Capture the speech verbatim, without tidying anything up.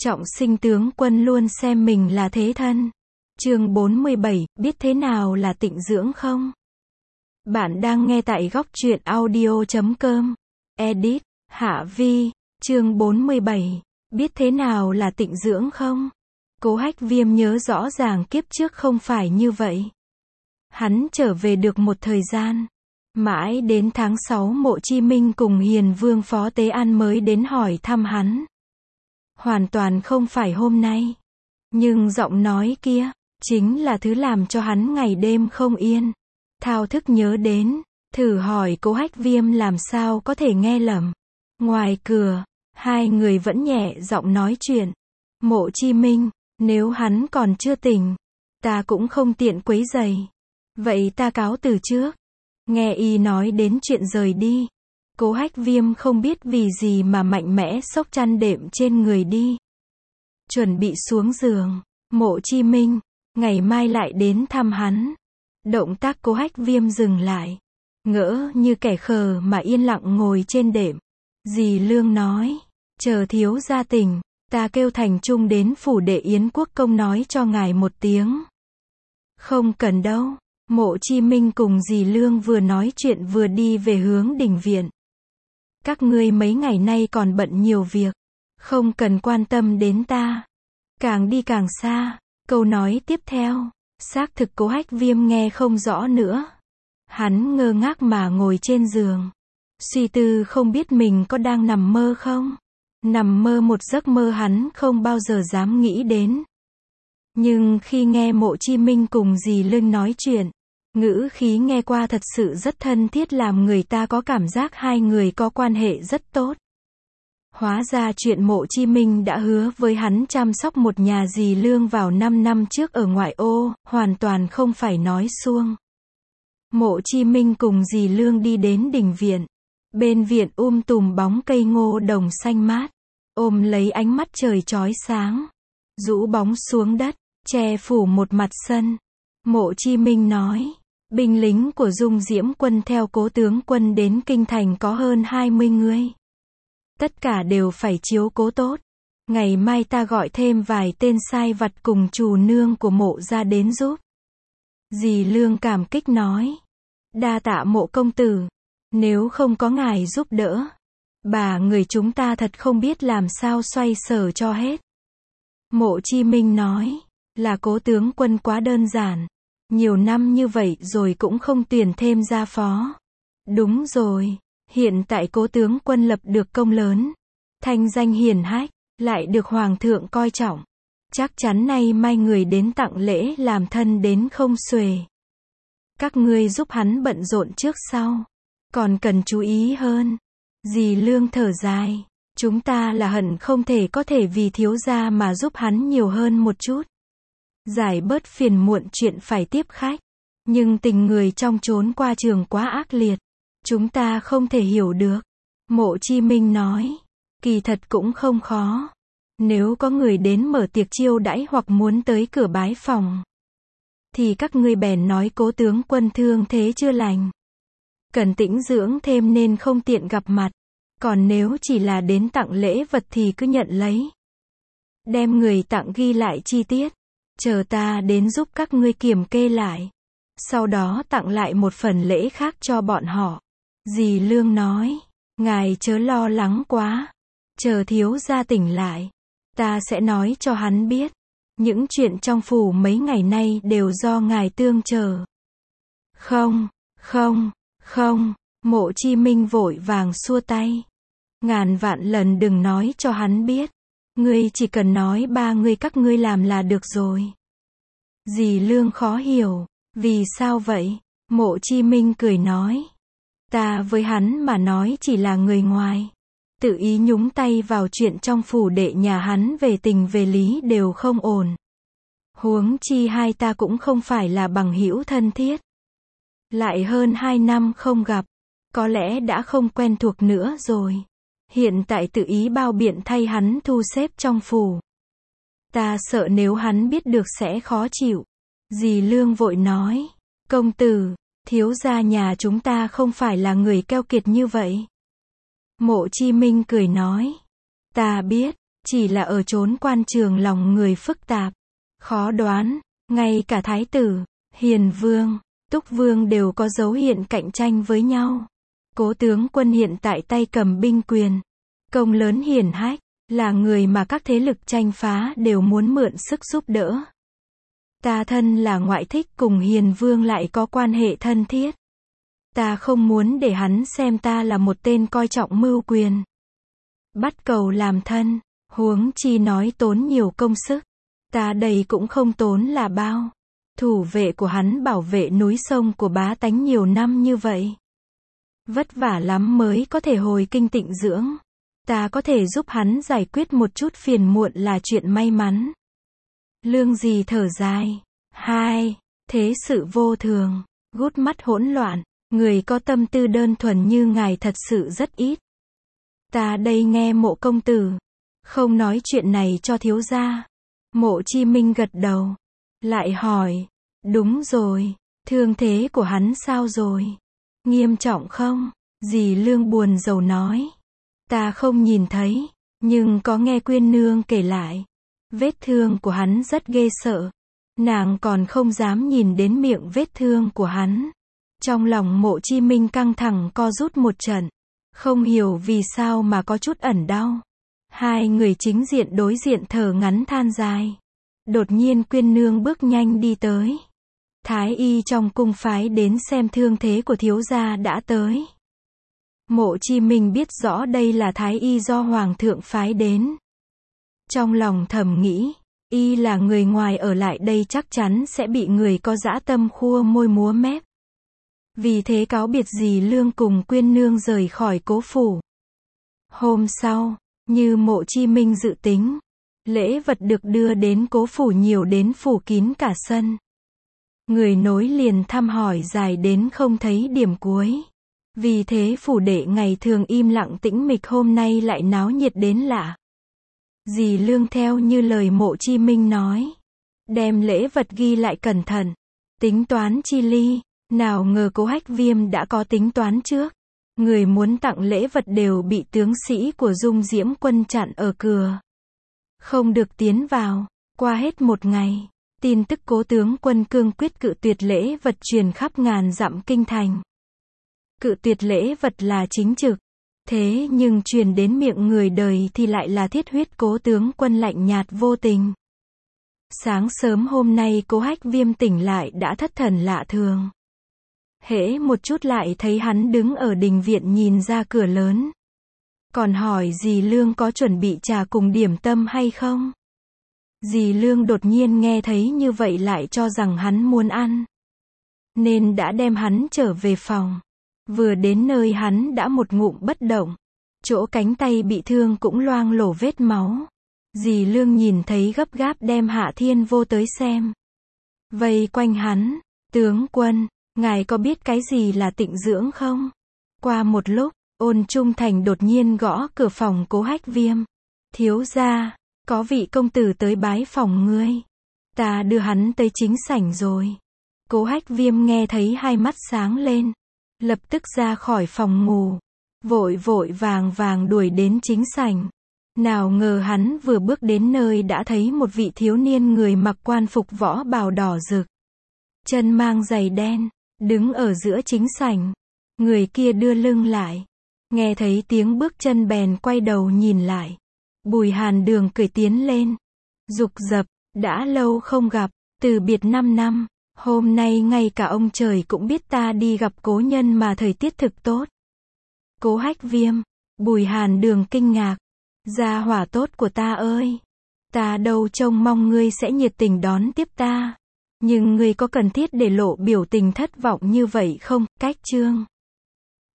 Trọng sinh tướng quân luôn xem mình là thế thân. Chương bốn mươi bảy, biết thế nào là tịnh dưỡng không? Bạn đang nghe tại góc truyện audio chấm com. Edit, Hạ Vi, chương bốn mươi bảy, biết thế nào là tịnh dưỡng không? Cố Hách Viêm nhớ rõ ràng kiếp trước không phải như vậy. Hắn trở về được một thời gian. Mãi đến tháng sáu Mộ Chi Minh cùng Hiền Vương Phó Tế An mới đến hỏi thăm hắn. Hoàn toàn không phải hôm nay. Nhưng giọng nói kia, chính là thứ làm cho hắn ngày đêm không yên. Thao thức nhớ đến, thử hỏi Cố Hách Viêm làm sao có thể nghe lầm. Ngoài cửa, hai người vẫn nhẹ giọng nói chuyện. Mộ Chi Minh, nếu hắn còn chưa tỉnh, ta cũng không tiện quấy rầy. Vậy ta cáo từ trước. Nghe y nói đến chuyện rời đi. Cố Hách Viêm không biết vì gì mà mạnh mẽ xốc chăn đệm trên người đi. Chuẩn bị xuống giường. Mộ Chi Minh, ngày mai lại đến thăm hắn. Động tác Cố Hách Viêm dừng lại. Ngỡ như kẻ khờ mà yên lặng ngồi trên đệm. Dì Lương nói, chờ thiếu gia tỉnh, ta kêu Thành Trung đến phủ đệ Yến Quốc công nói cho ngài một tiếng. Không cần đâu. Mộ Chi Minh cùng dì Lương vừa nói chuyện vừa đi về hướng đình viện. Các ngươi mấy ngày nay còn bận nhiều việc, không cần quan tâm đến ta. Càng đi càng xa. Câu nói tiếp theo, xác thực Cố Hách Viêm nghe không rõ nữa. Hắn ngơ ngác mà ngồi trên giường, suy tư không biết mình có đang nằm mơ không. Nằm mơ một giấc mơ hắn không bao giờ dám nghĩ đến. Nhưng khi nghe Mộ Chi Minh cùng dì Lương nói chuyện, ngữ khí nghe qua thật sự rất thân thiết, làm người ta có cảm giác hai người có quan hệ rất tốt. Hóa ra chuyện Mộ Chi Minh đã hứa với hắn chăm sóc một nhà dì Lương vào năm năm trước ở ngoại ô, hoàn toàn không phải nói suông. Mộ Chi Minh cùng dì Lương đi đến đình viện. Bên viện um tùm bóng cây ngô đồng xanh mát, ôm lấy ánh mắt trời chói sáng, rũ bóng xuống đất, che phủ một mặt sân. Mộ Chi Minh nói, binh lính của Dung Diễm quân theo Cố tướng quân đến kinh thành có hơn hai mươi người. Tất cả đều phải chiếu cố tốt. Ngày mai ta gọi thêm vài tên sai vặt cùng trù nương của Mộ ra đến giúp. Dì Lương cảm kích nói, đa tạ Mộ công tử. Nếu không có ngài giúp đỡ, bà người chúng ta thật không biết làm sao xoay sở cho hết. Mộ Chi Minh nói, là Cố tướng quân quá đơn giản. Nhiều năm như vậy rồi cũng không tuyển thêm gia phó. Đúng rồi, hiện tại Cố tướng quân lập được công lớn, thanh danh hiển hách, lại được Hoàng thượng coi trọng. Chắc chắn nay mai người đến tặng lễ làm thân đến không xuể. Các ngươi giúp hắn bận rộn trước sau, còn cần chú ý hơn. Dì Lương thở dài, chúng ta là hận không thể có thể vì thiếu gia mà giúp hắn nhiều hơn một chút. Giải bớt phiền muộn chuyện phải tiếp khách. Nhưng tình người trong chốn qua trường quá ác liệt. Chúng ta không thể hiểu được. Mộ Chi Minh nói, kỳ thật cũng không khó. Nếu có người đến mở tiệc chiêu đãi hoặc muốn tới cửa bái phòng, thì các ngươi bèn nói Cố tướng quân thương thế chưa lành, cần tĩnh dưỡng thêm nên không tiện gặp mặt. Còn nếu chỉ là đến tặng lễ vật thì cứ nhận lấy. Đem người tặng ghi lại chi tiết. Chờ ta đến giúp các ngươi kiểm kê lại. Sau đó tặng lại một phần lễ khác cho bọn họ. Dì Lương nói, ngài chớ lo lắng quá. Chờ thiếu gia tỉnh lại, ta sẽ nói cho hắn biết. Những chuyện trong phủ mấy ngày nay đều do ngài tương chờ. Không, không, không. Mộ Chi Minh vội vàng xua tay. Ngàn vạn lần đừng nói cho hắn biết. Ngươi chỉ cần nói ba ngươi các ngươi làm là được rồi. Dì Lương khó hiểu, vì sao vậy? Mộ Chi Minh cười nói, ta với hắn mà nói chỉ là người ngoài. Tự ý nhúng tay vào chuyện trong phủ đệ nhà hắn về tình về lý đều không ổn. Huống chi hai ta cũng không phải là bằng hữu thân thiết. Lại hơn hai năm không gặp, có lẽ đã không quen thuộc nữa rồi. Hiện tại tự ý bao biện thay hắn thu xếp trong phủ. Ta sợ nếu hắn biết được sẽ khó chịu. Dì Lương vội nói, công tử, thiếu gia nhà chúng ta không phải là người keo kiệt như vậy. Mộ Chi Minh cười nói, ta biết, Chỉ là ở chốn quan trường lòng người phức tạp, khó đoán, ngay cả thái tử, hiền vương, túc vương đều có dấu hiện cạnh tranh với nhau. Cố tướng quân hiện tại tay cầm binh quyền, công lớn hiển hách, là người mà các thế lực tranh phá đều muốn mượn sức giúp đỡ. Ta thân là ngoại thích cùng hiền vương lại có quan hệ thân thiết. Ta không muốn để hắn xem ta là một tên coi trọng mưu quyền, bắt cầu làm thân, huống chi nói tốn nhiều công sức. Ta đây cũng không tốn là bao. Thủ vệ của hắn bảo vệ núi sông của bá tánh nhiều năm như vậy. Vất vả lắm mới có thể hồi kinh tịnh dưỡng. Ta có thể giúp hắn giải quyết một chút phiền muộn là chuyện may mắn. Lương gì thở dài. Hai, thế sự vô thường, gút mắt hỗn loạn, người có tâm tư đơn thuần như ngài thật sự rất ít. Ta đây nghe Mộ công tử, không nói chuyện này cho thiếu gia. Mộ Chi Minh gật đầu, lại hỏi, đúng rồi, thương thế của hắn sao rồi? Nghiêm trọng không? Dì Lương buồn rầu nói, ta không nhìn thấy, nhưng có nghe Quyên nương kể lại, vết thương của hắn rất ghê sợ. Nàng còn không dám nhìn đến miệng vết thương của hắn. Trong lòng Mộ Chi Minh căng thẳng co rút một trận, không hiểu vì sao mà có chút ẩn đau. Hai người chính diện đối diện thở ngắn than dài. Đột nhiên Quyên nương bước nhanh đi tới. Thái y trong cung phái đến xem thương thế của thiếu gia đã tới. Mộ Chi Minh biết rõ đây là thái y do hoàng thượng phái đến. Trong lòng thầm nghĩ, y là người ngoài ở lại đây chắc chắn sẽ bị người có dã tâm khua môi múa mép. Vì thế cáo biệt dì Lương cùng Quyên nương rời khỏi cố phủ. Hôm sau, như Mộ Chi Minh dự tính, lễ vật được đưa đến cố phủ nhiều đến phủ kín cả sân. Người nối liền thăm hỏi dài đến không thấy điểm cuối. Vì thế phủ đệ ngày thường im lặng tĩnh mịch hôm nay lại náo nhiệt đến lạ. Dì Lương theo như lời Mộ Chi Minh nói, đem lễ vật ghi lại cẩn thận, tính toán chi ly. Nào ngờ Cố Hách Viêm đã có tính toán trước. Người muốn tặng lễ vật đều bị tướng sĩ của Dung Diễm quân chặn ở cửa, không được tiến vào. Qua hết một ngày, tin tức Cố tướng quân cương quyết cự tuyệt lễ vật truyền khắp ngàn dặm kinh thành. Cự tuyệt lễ vật là chính trực, thế nhưng truyền đến miệng người đời thì lại là thiết huyết Cố tướng quân lạnh nhạt vô tình. Sáng sớm hôm nay Cố Hách Viêm tỉnh lại đã thất thần lạ thường. Hễ một chút lại thấy hắn đứng ở đình viện nhìn ra cửa lớn. Còn hỏi dì Lương có chuẩn bị trà cùng điểm tâm hay không? Dì Lương đột nhiên nghe thấy như vậy lại cho rằng hắn muốn ăn, nên đã đem hắn trở về phòng. Vừa đến nơi hắn đã một ngụm bất động. Chỗ cánh tay bị thương cũng loang lổ vết máu. Dì Lương nhìn thấy gấp gáp đem Hạ Thiên Vô tới xem. Vây quanh hắn, tướng quân, ngài có biết cái gì là tịnh dưỡng không? Qua một lúc, Ôn Trung Thành đột nhiên gõ cửa phòng Cố Hách Viêm. Thiếu gia, có vị công tử tới bái phòng ngươi. Ta đưa hắn tới chính sảnh rồi. Cố Hách Viêm nghe thấy hai mắt sáng lên, lập tức ra khỏi phòng ngủ, vội vội vàng vàng đuổi đến chính sảnh. Nào ngờ hắn vừa bước đến nơi đã thấy một vị thiếu niên người mặc quan phục võ bào đỏ rực, chân mang giày đen, đứng ở giữa chính sảnh. Người kia đưa lưng lại, nghe thấy tiếng bước chân bèn quay đầu nhìn lại. Bùi Hàn Đường cười tiến lên, rục rập, đã lâu không gặp, từ biệt năm năm, hôm nay ngay cả ông trời cũng biết ta đi gặp cố nhân mà thời tiết thực tốt. Cố Hách Viêm, Bùi Hàn Đường kinh ngạc, gia hỏa tốt của ta ơi, ta đâu trông mong ngươi sẽ nhiệt tình đón tiếp ta, nhưng ngươi có cần thiết để lộ biểu tình thất vọng như vậy không? Cách chương